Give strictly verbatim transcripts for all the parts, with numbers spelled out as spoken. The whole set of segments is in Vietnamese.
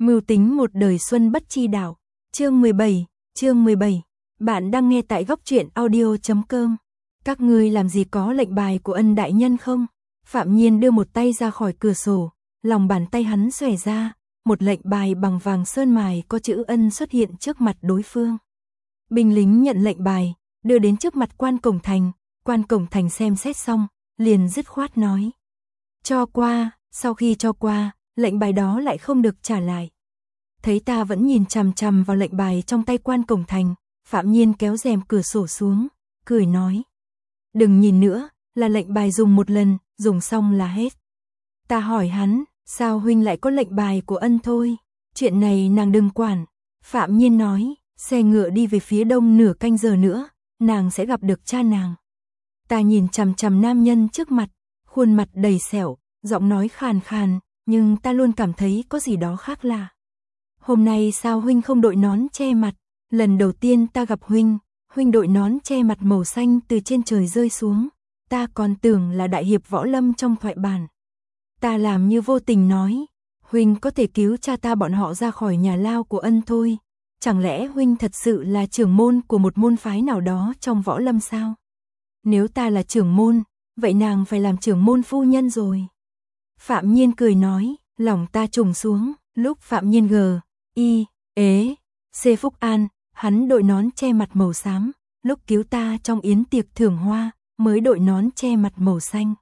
Mưu tính một đời xuân bất chi đạo. Chương mười bảy, chương mười bảy. Bạn đang nghe tại góc truyện audio chấm com. Các ngươi làm gì có lệnh bài của Ân đại nhân không? Phạm Nhiên đưa một tay ra khỏi cửa sổ, lòng bàn tay hắn xòe ra, một lệnh bài bằng vàng sơn mài có chữ Ân xuất hiện trước mặt đối phương. Binh lính nhận lệnh bài, đưa đến trước mặt quan cổng thành, quan cổng thành xem xét xong, liền dứt khoát nói: "Cho qua." Sau khi cho qua, lệnh bài đó lại không được trả lại. Thấy ta vẫn nhìn chằm chằm vào lệnh bài trong tay quan cổng thành, Phạm Nhiên kéo rèm cửa sổ xuống, cười nói: "Đừng nhìn nữa, là lệnh bài dùng một lần, dùng xong là hết." Ta hỏi hắn: "Sao huynh lại có lệnh bài của Ân thôi? Chuyện này nàng đừng quản." Phạm Nhiên nói: "Xe ngựa đi về phía đông nửa canh giờ nữa, nàng sẽ gặp được cha nàng." Ta nhìn chằm chằm nam nhân trước mặt, khuôn mặt đầy sẹo, giọng nói khàn khàn, nhưng ta luôn cảm thấy có gì đó khác lạ. "Hôm nay sao huynh không đội nón che mặt? Lần đầu tiên ta gặp huynh, huynh đội nón che mặt màu xanh từ trên trời rơi xuống, ta còn tưởng là đại hiệp võ lâm trong thoại bản." Ta làm như vô tình nói: "Huynh có thể cứu cha ta bọn họ ra khỏi nhà lao của Ân thôi. Chẳng lẽ huynh thật sự là trưởng môn của một môn phái nào đó trong võ lâm sao? Nếu ta là trưởng môn, vậy nàng phải làm trưởng môn phu nhân rồi." Phạm Nhiên cười nói, lòng ta trùng xuống, lúc Phạm Nhiên g, i, ế, c Phúc An, hắn đội nón che mặt màu xám, lúc cứu ta trong yến tiệc thưởng hoa, mới đội nón che mặt màu xanh.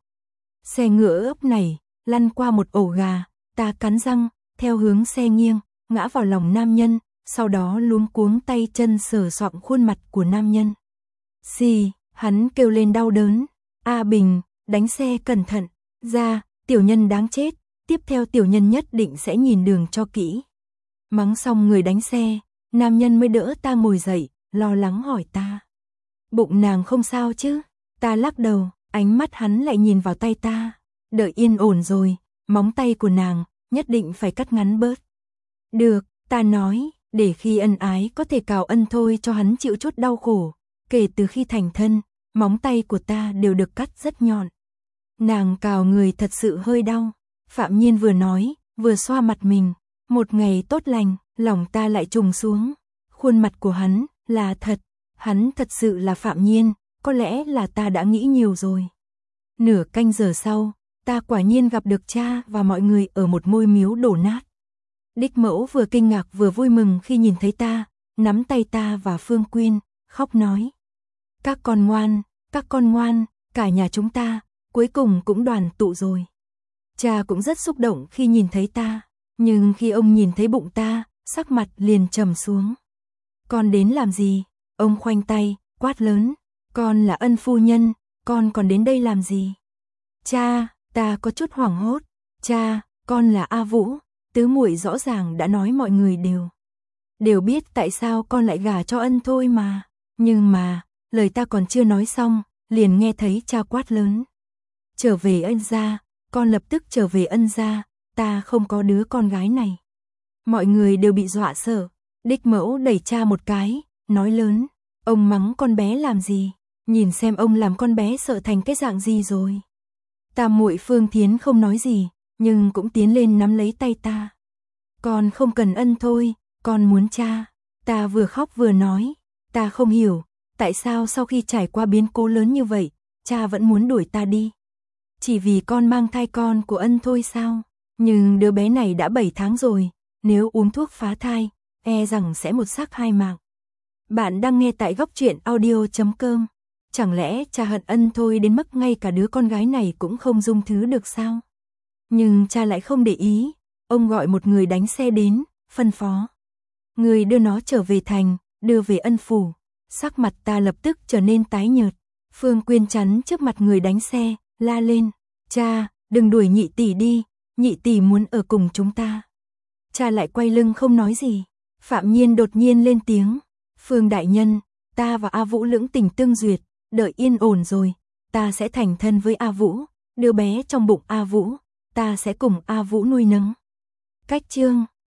Xe ngựa ấp nảy, lăn qua một ổ gà, ta cắn răng, theo hướng xe nghiêng, ngã vào lòng nam nhân, sau đó luống cuống tay chân sờ soạng khuôn mặt của nam nhân. Xì, hắn kêu lên đau đớn: "A Bình, đánh xe cẩn thận, ra, tiểu nhân đáng chết, tiếp theo tiểu nhân nhất định sẽ nhìn đường cho kỹ." Mắng xong người đánh xe, nam nhân mới đỡ ta ngồi dậy, lo lắng hỏi ta: "Bụng nàng không sao chứ?" Ta lắc đầu, ánh mắt hắn lại nhìn vào tay ta: "Đợi yên ổn rồi, móng tay của nàng nhất định phải cắt ngắn bớt." "Được," ta nói, để khi ân ái có thể cào Ân thôi cho hắn chịu chút đau khổ. Kể từ khi thành thân, móng tay của ta đều được cắt rất nhọn. Nàng cào người thật sự hơi đau. Phạm Nhiên vừa nói, vừa xoa mặt mình. Một ngày tốt lành, lòng ta lại trùng xuống. Khuôn mặt của hắn là thật, hắn thật sự là Phạm Nhiên, có lẽ là ta đã nghĩ nhiều rồi. Nửa canh giờ sau, ta quả nhiên gặp được cha và mọi người ở một ngôi miếu đổ nát. Đích Mẫu vừa kinh ngạc vừa vui mừng khi nhìn thấy ta, nắm tay ta và Phương Quyên, khóc nói: "Các con ngoan, các con ngoan, cả nhà chúng ta cuối cùng cũng đoàn tụ rồi." Cha cũng rất xúc động khi nhìn thấy ta, nhưng khi ông nhìn thấy bụng ta, sắc mặt liền trầm xuống. "Con đến làm gì?" Ông khoanh tay, quát lớn: "Con là Ân phu nhân, con còn đến đây làm gì?" "Cha," ta có chút hoảng hốt. "Cha, con là A Vũ, tứ muội rõ ràng đã nói mọi người đều đều biết tại sao con lại gả cho Ân thôi mà." Nhưng mà, lời ta còn chưa nói xong, liền nghe thấy cha quát lớn: "Trở về Ân gia, con lập tức trở về Ân gia, ta không có đứa con gái này." Mọi người đều bị dọa sợ. Đích Mẫu đẩy cha một cái, nói lớn: "Ông mắng con bé làm gì? Nhìn xem ông làm con bé sợ thành cái dạng gì rồi." Tam muội Phương Thiến không nói gì, nhưng cũng tiến lên nắm lấy tay ta. "Con không cần Ân thôi, con muốn cha." Ta vừa khóc vừa nói: "Ta không hiểu, tại sao sau khi trải qua biến cố lớn như vậy, cha vẫn muốn đuổi ta đi? Chỉ vì con mang thai con của Ân thôi sao? Nhưng đứa bé này đã bảy tháng rồi, nếu uống thuốc phá thai, e rằng sẽ một xác hai mạng." Bạn đang nghe tại góc truyện audio chấm com. Chẳng lẽ cha hận Ân thôi đến mức ngay cả đứa con gái này cũng không dung thứ được sao? Nhưng cha lại không để ý, ông gọi một người đánh xe đến, phân phó: "Người đưa nó trở về thành, đưa về Ân phủ." Sắc mặt ta lập tức trở nên tái nhợt. Phương Quyên chắn trước mặt người đánh xe, la lên: "Cha, đừng đuổi nhị tỷ đi, nhị tỷ muốn ở cùng chúng ta." Cha lại quay lưng không nói gì. Phạm Nhiên đột nhiên lên tiếng: "Phương đại nhân, ta và A Vũ lưỡng tình tương duyệt, đợi yên ổn rồi, ta sẽ thành thân với A Vũ, đứa bé trong bụng A Vũ, ta sẽ cùng A Vũ nuôi nấng." Cách chương